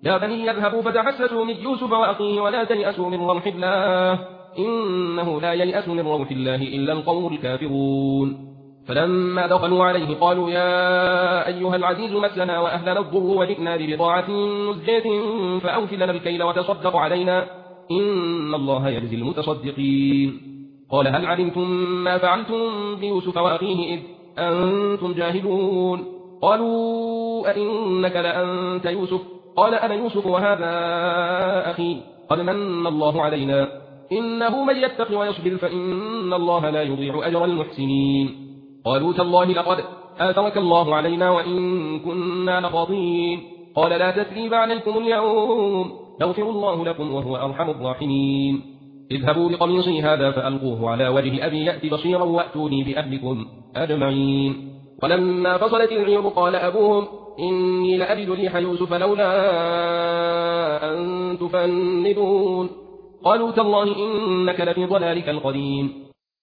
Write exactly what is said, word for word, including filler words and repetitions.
يا بني يذهبوا فتحسسوا من يوسف وأخيه ولا تيأسوا من روح الله إنه لا ييأس من روح الله إلا القوم الكافرون فلما دخلوا عليه قالوا يا أيها العزيز مسنا وأهلنا الضر وجئنا ببضاعة مزجاة فأوف لنا الكيل وتصدق علينا إن الله يجزي المتصدقين قال هل علمتم ما فعلتم بيوسف وأخيه إذ أنتم جاهلون قالوا أئنك لأنت يوسف قال أنا يوسف وهذا أخي قد من الله علينا إنه من يتق ويصبر فإن الله لا يضيع أجر المحسنين قالوا تالله لقد آثرك الله علينا وإن كنا لخاطئين قال لا تثريب عليكم اليوم يغفر الله لكم وهو أرحم الراحمين اذهبوا بقميصي هذا فألقوه على وجه أبي يأتي بصيرا وأتوني بأهلكم أجمعين ولما فصلت العير قال أبوهم إني لأجد ريح يوسف لولا أن تفندون قالوا تالله إنك لفي ضلالك القديم